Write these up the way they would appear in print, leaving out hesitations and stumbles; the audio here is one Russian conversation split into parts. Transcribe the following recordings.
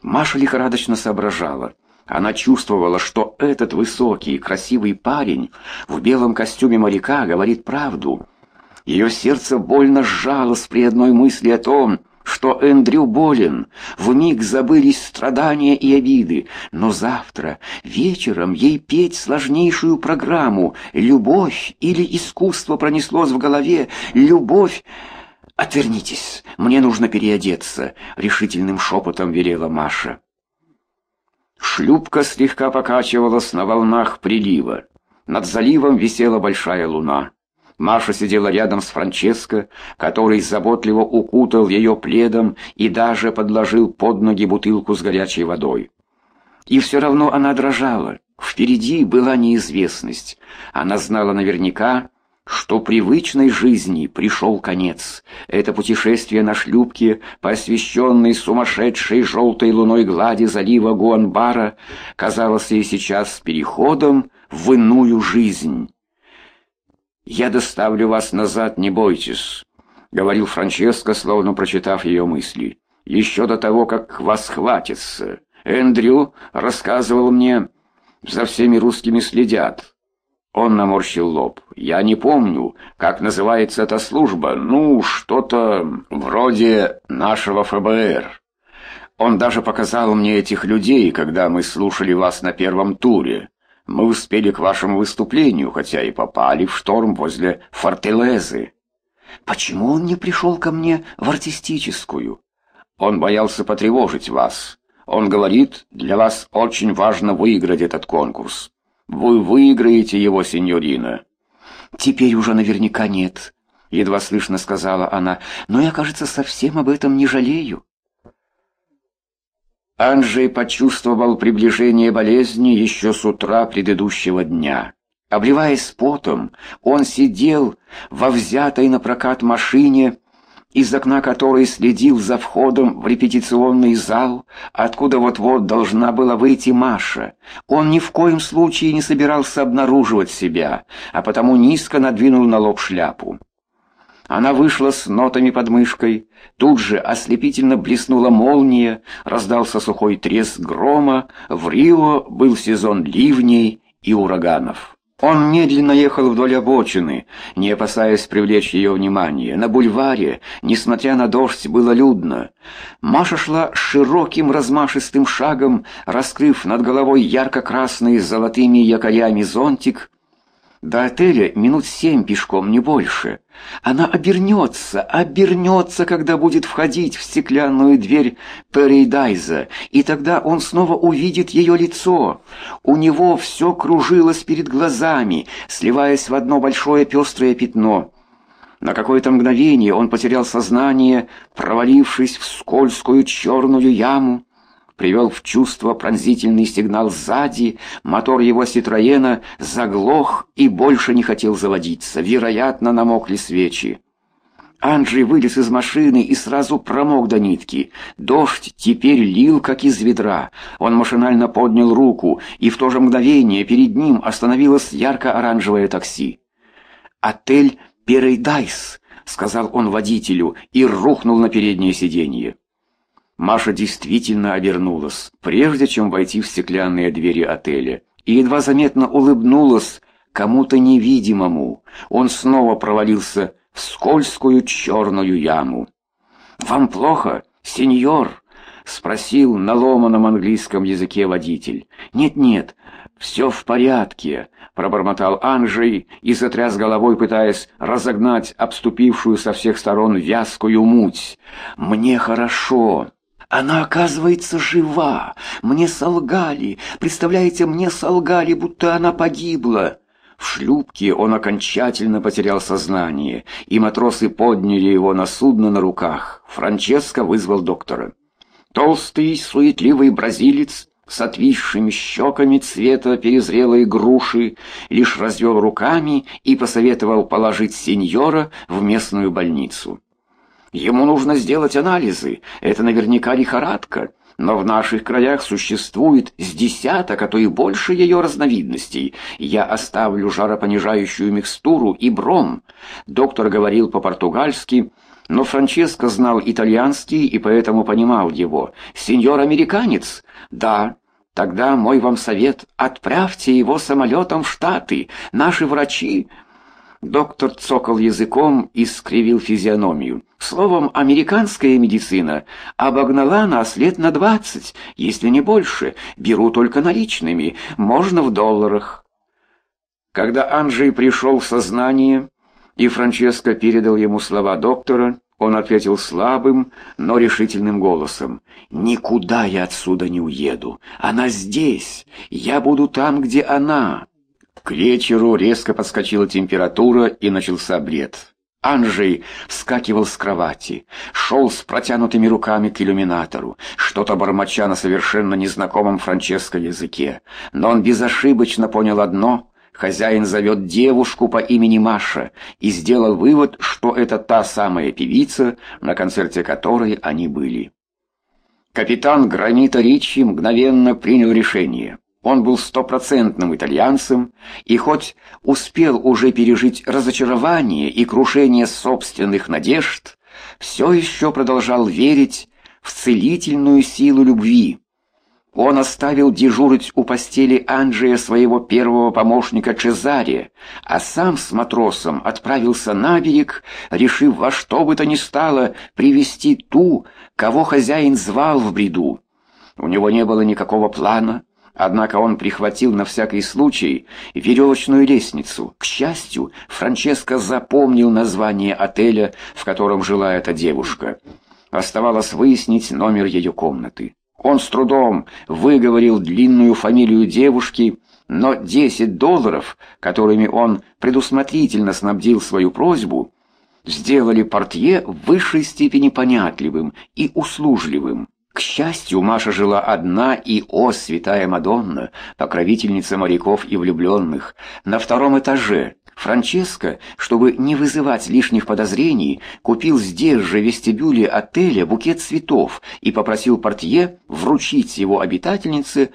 Маша лихорадочно соображала. Она чувствовала, что этот высокий, красивый парень в белом костюме моряка говорит правду. Ее сердце больно сжалось при одной мысли о том, что Эндрю болен. Вмиг забылись страдания и обиды. Но завтра вечером ей петь сложнейшую программу. «Любовь» или «Искусство» пронеслось в голове. «Любовь». «Отвернитесь, мне нужно переодеться», — решительным шепотом велела Маша. Шлюпка слегка покачивалась на волнах прилива. Над заливом висела большая луна. Маша сидела рядом с Франческо, который заботливо укутал ее пледом и даже подложил под ноги бутылку с горячей водой. И все равно она дрожала. Впереди была неизвестность. Она знала наверняка, что привычной жизни пришел конец. Это путешествие на шлюпке, посвященной сумасшедшей желтой луной глади залива Гуанбара, казалось ей сейчас переходом в иную жизнь. «Я доставлю вас назад, не бойтесь», — говорил Франческо, словно прочитав ее мысли. «Еще до того, как вас хватится. Эндрю рассказывал мне, за всеми русскими следят». Он наморщил лоб. «Я не помню, как называется эта служба. Ну, что-то вроде нашего ФБР. Он даже показал мне этих людей, когда мы слушали вас на первом туре. Мы успели к вашему выступлению, хотя и попали в шторм возле Фортелезы». «Почему он не пришел ко мне в артистическую?» «Он боялся потревожить вас. Он говорит, для вас очень важно выиграть этот конкурс. Вы выиграете его, синьорина». «Теперь уже наверняка нет», — едва слышно сказала она, «но я, кажется, совсем об этом не жалею». Анджей почувствовал приближение болезни еще с утра предыдущего дня. Обливаясь потом, он сидел во взятой на прокат машине, из окна которой следил за входом в репетиционный зал, откуда вот-вот должна была выйти Маша. Он ни в коем случае не собирался обнаруживать себя, а потому низко надвинул на лоб шляпу. Она вышла с нотами под мышкой, тут же ослепительно блеснула молния, раздался сухой треск грома, в Рио был сезон ливней и ураганов. Он медленно ехал вдоль обочины, не опасаясь привлечь ее внимание. На бульваре, несмотря на дождь, было людно. Маша шла широким размашистым шагом, раскрыв над головой ярко-красный с золотыми якорями зонтик. До отеля минут 7 пешком, не больше. Она обернется, когда будет входить в стеклянную дверь Пэрейдайза, и тогда он снова увидит ее лицо. У него все кружилось перед глазами, сливаясь в одно большое пестрое пятно. На какое-то мгновение он потерял сознание, провалившись в скользкую черную яму. Привел в чувство пронзительный сигнал сзади, мотор его «Ситроена» заглох и больше не хотел заводиться. Вероятно, намокли свечи. Анджей вылез из машины и сразу промок до нитки. Дождь теперь лил, как из ведра. Он машинально поднял руку, и в то же мгновение перед ним остановилось ярко-оранжевое такси. «Отель Пэрейдайз», — сказал он водителю и рухнул на переднее сиденье. Маша действительно обернулась, прежде чем войти в стеклянные двери отеля, и едва заметно улыбнулась кому-то невидимому. Он снова провалился в скользкую черную яму. «Вам плохо, сеньор?» — спросил на ломаном английском языке водитель. «Нет, все в порядке», — пробормотал Анджей и затряс головой, пытаясь разогнать обступившую со всех сторон вязкую муть. «Мне хорошо». «Она, оказывается, жива! Мне солгали! Представляете, мне солгали, будто она погибла!» В шлюпке он окончательно потерял сознание, и матросы подняли его на судно на руках. Франческо вызвал доктора. Толстый, суетливый бразилец с отвисшими щеками цвета перезрелой груши лишь развел руками и посоветовал положить сеньора в местную больницу. «Ему нужно сделать анализы, это наверняка лихорадка, но в наших краях существует с десяток, а то и больше ее разновидностей. Я оставлю жаропонижающую микстуру и бром». Доктор говорил по-португальски, Но Франческо знал итальянский и поэтому понимал его. «Сеньор американец?» «Да». «Тогда мой вам совет — отправьте его самолетом в Штаты. Наши врачи...» Доктор цокал языком и скривил физиономию. Словом, американская медицина обогнала нас лет на 20, если не больше. Беру только наличными, можно в долларах. Когда Анджей пришел в сознание, и Франческо передал ему слова доктора, он ответил слабым, но решительным голосом: «Никуда я отсюда не уеду. Она здесь. Я буду там, где она». К вечеру резко подскочила температура и начался бред. Анджей вскакивал с кровати, шел с протянутыми руками к иллюминатору, что-то бормоча на совершенно незнакомом Франческо языке. Но он безошибочно понял одно: хозяин зовет девушку по имени Маша, и сделал вывод, что это та самая певица, на концерте которой они были. Капитан Гранита Ричи мгновенно принял решение. Он был стопроцентным итальянцем, и хоть успел уже пережить разочарование и крушение собственных надежд, все еще продолжал верить в целительную силу любви. Он оставил дежурить у постели Анджея своего первого помощника Чезаре, а сам с матросом отправился на берег, решив во что бы то ни стало привести ту, кого хозяин звал в бреду. У него не было никакого плана, однако он прихватил на всякий случай веревочную лестницу. К счастью, Франческо запомнил название отеля, в котором жила эта девушка. Оставалось выяснить номер ее комнаты. Он с трудом выговорил длинную фамилию девушки, но $10, которыми он предусмотрительно снабдил свою просьбу, сделали портье в высшей степени понятливым и услужливым. К счастью, Маша жила одна и, о, святая Мадонна, покровительница моряков и влюбленных, на втором этаже. Франческо, чтобы не вызывать лишних подозрений, купил здесь же в вестибюле отеля букет цветов и попросил портье вручить его обитательнице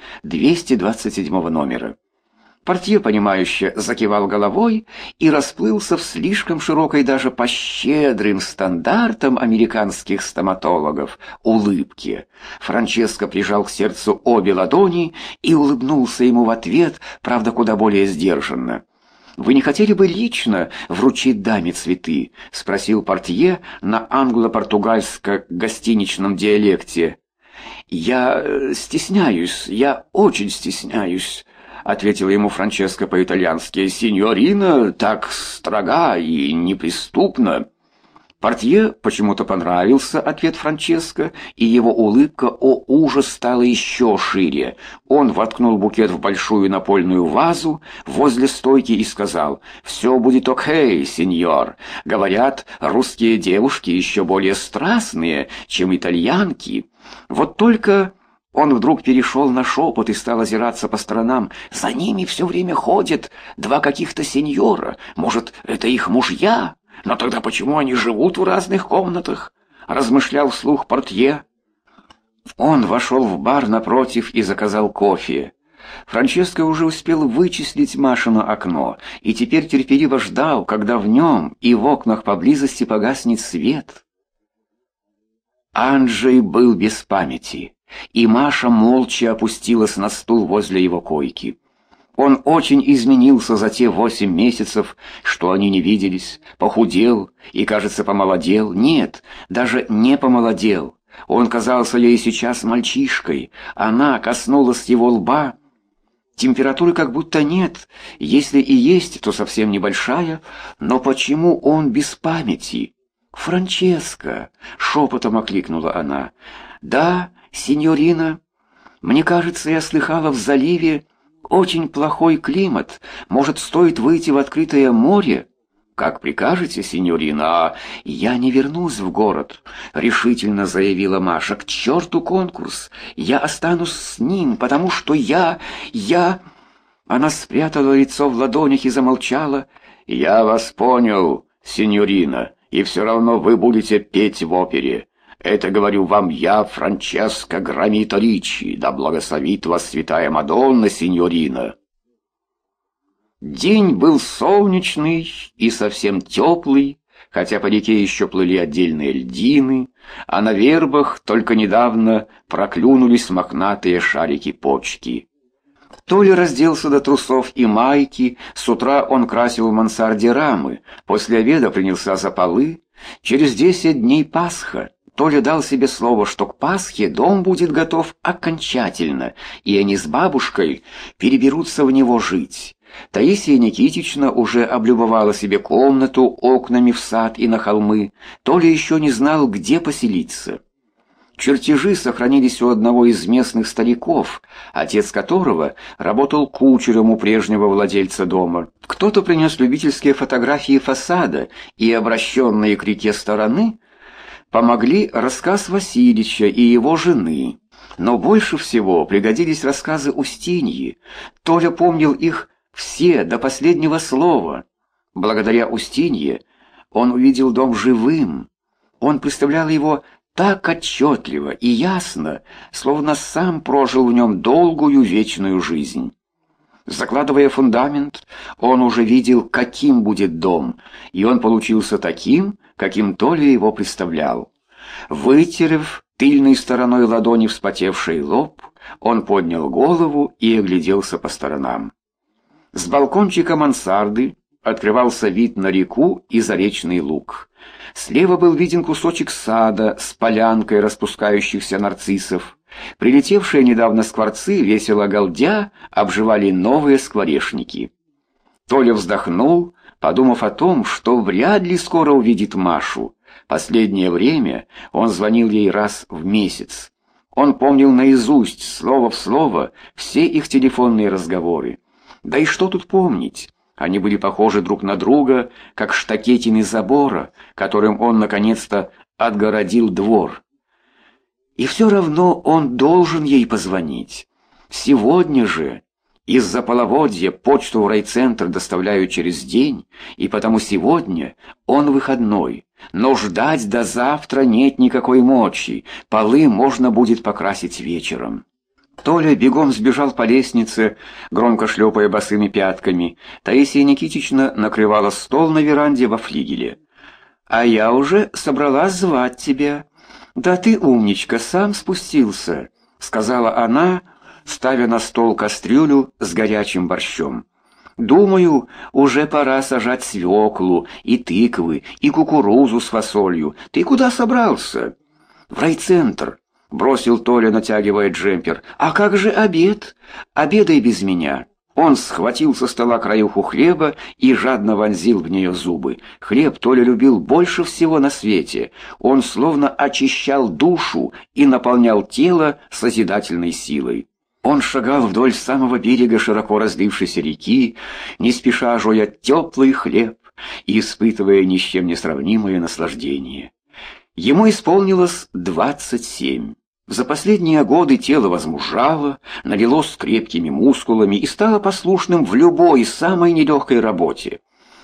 227 номера. Портье, понимающе закивал головой и расплылся в слишком широкой даже по щедрым стандартам американских стоматологов улыбке. Франческо прижал к сердцу обе ладони и улыбнулся ему в ответ, правда, куда более сдержанно. «Вы не хотели бы лично вручить даме цветы?» — спросил портье на англо-португальско-гостиничном диалекте. «Я стесняюсь, я очень стесняюсь», — ответил ему Франческо по-итальянски. «Синьорина так строга и неприступна». Портье почему-то понравился ответ Франческо, и его улыбка, о ужас, стала еще шире. Он воткнул букет в большую напольную вазу возле стойки и сказал: «Все будет окей, сеньор. Говорят, русские девушки еще более страстные, чем итальянки. Вот только...» Он вдруг перешел на шепот и стал озираться по сторонам. «За ними все время ходят два каких-то сеньора. Может, это их мужья? Но тогда почему они живут в разных комнатах?» — размышлял вслух портье. Он вошел в бар напротив и заказал кофе. Франческо уже успел вычислить Машино окно и теперь терпеливо ждал, когда в нем и в окнах поблизости погаснет свет. Анджей был без памяти, и Маша молча опустилась на стул возле его койки. Он очень изменился за те 8 месяцев, что они не виделись, похудел и, кажется, помолодел. Нет, даже не помолодел. Он казался ей сейчас мальчишкой. Она коснулась его лба. Температуры как будто нет, если и есть, то совсем небольшая. Но почему он без памяти? «Франческо!» — шепотом окликнула она. «Да, синьорина, мне кажется, я слыхала, в заливе очень плохой климат. Может, стоит выйти в открытое море?» «Как прикажете, синьорина, а я не вернусь в город», — решительно заявила Маша. «К черту конкурс! Я останусь с ним, потому что я...» Она спрятала лицо в ладонях и замолчала. «Я вас понял, синьорина, и все равно вы будете петь в опере. Это говорю вам я, Франческо Гранита Ричи, да благословит вас святая Мадонна, синьорина». День был солнечный и совсем теплый, хотя по реке еще плыли отдельные льдины, а на вербах только недавно проклюнулись мохнатые шарики-почки. Толя разделся до трусов и майки, с утра он красил в мансарде рамы, после обеда принялся за полы. Через 10 дней Пасха. Толя дал себе слово, что к Пасхе дом будет готов окончательно, и они с бабушкой переберутся в него жить. Таисия Никитична уже облюбовала себе комнату окнами в сад и на холмы. Толя еще не знал, где поселиться. Чертежи сохранились у одного из местных стариков, отец которого работал кучером у прежнего владельца дома. Кто-то принес любительские фотографии фасада, и обращенные к реке стороны помогли рассказ Васильича и его жены. Но больше всего пригодились рассказы Устиньи. Толя помнил их все до последнего слова. Благодаря Устинье он увидел дом живым. Он представлял его так отчетливо и ясно, словно сам прожил в нем долгую вечную жизнь. Закладывая фундамент, он уже видел, каким будет дом, и он получился таким, каким Толя его представлял. Вытерев тыльной стороной ладони вспотевший лоб, он поднял голову и огляделся по сторонам. С балкончика мансарды открывался вид на реку и заречный луг. Слева был виден кусочек сада с полянкой распускающихся нарциссов. Прилетевшие недавно скворцы, весело галдя, обживали новые скворечники. Толя вздохнул, подумав о том, что вряд ли скоро увидит Машу. Последнее время он звонил ей раз в месяц. Он помнил наизусть, слово в слово, все их телефонные разговоры. Да и что тут помнить? Они были похожи друг на друга, как штакетины забора, которым он наконец-то отгородил двор. И все равно он должен ей позвонить. Сегодня же. Из-за половодья почту в райцентр доставляют через день, и потому сегодня он выходной. Но ждать до завтра нет никакой мочи, полы можно будет покрасить вечером. Толя бегом сбежал по лестнице, громко шлепая босыми пятками. Таисия Никитична накрывала стол на веранде во флигеле. «А я уже собралась звать тебя». «Да ты, умничка, сам спустился», — сказала она, ставя на стол кастрюлю с горячим борщом. «Думаю, уже пора сажать свеклу, и тыквы, и кукурузу с фасолью. Ты куда собрался?» «В райцентр», — бросил Толя, натягивая джемпер. «А как же обед? Обедай без меня». Он схватил со стола краюху хлеба и жадно вонзил в нее зубы. Хлеб Толя любил больше всего на свете. Он словно очищал душу и наполнял тело созидательной силой. Он шагал вдоль самого берега широко разлившейся реки, не спеша жуя теплый хлеб и испытывая ни с чем не сравнимое наслаждение. Ему исполнилось 27. За последние годы тело возмужало, налилось крепкими мускулами и стало послушным в любой самой нелегкой работе.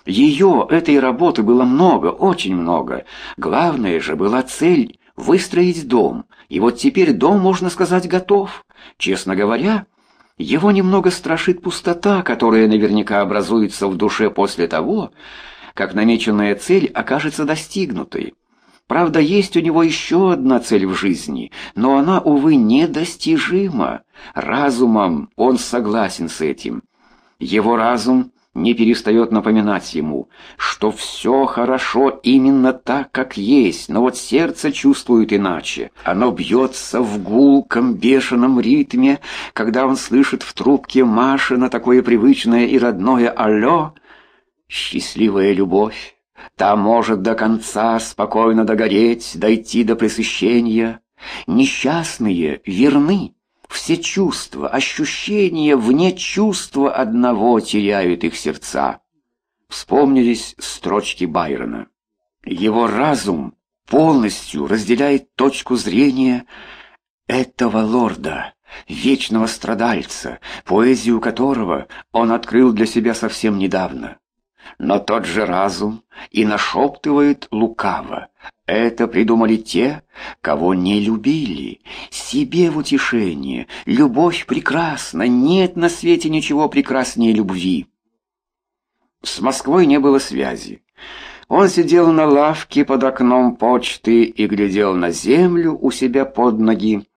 Этой работы было много, очень много. Главное же была цель — выстроить дом. И вот теперь дом, можно сказать, готов. Честно говоря, его немного страшит пустота, которая наверняка образуется в душе после того, как намеченная цель окажется достигнутой. Правда, есть у него еще одна цель в жизни, но она, увы, недостижима. Разумом он согласен с этим. Его разум не перестает напоминать ему, что все хорошо именно так, как есть, но вот сердце чувствует иначе. Оно бьется в гулком, бешеном ритме, когда он слышит в трубке Маши на такое привычное и родное «Алло». Счастливая любовь. Та может до конца спокойно догореть, дойти до пресыщения. Несчастные верны. Все чувства, ощущения вне чувства одного теряют их сердца. Вспомнились строчки Байрона. Его разум полностью разделяет точку зрения этого лорда, вечного страдальца, поэзию которого он открыл для себя совсем недавно. Но тот же разум и нашептывает лукаво. Это придумали те, кого не любили. Себе в утешение. Любовь прекрасна, нет на свете ничего прекраснее любви. С Москвой не было связи. Он сидел на лавке под окном почты и глядел на землю у себя под ноги.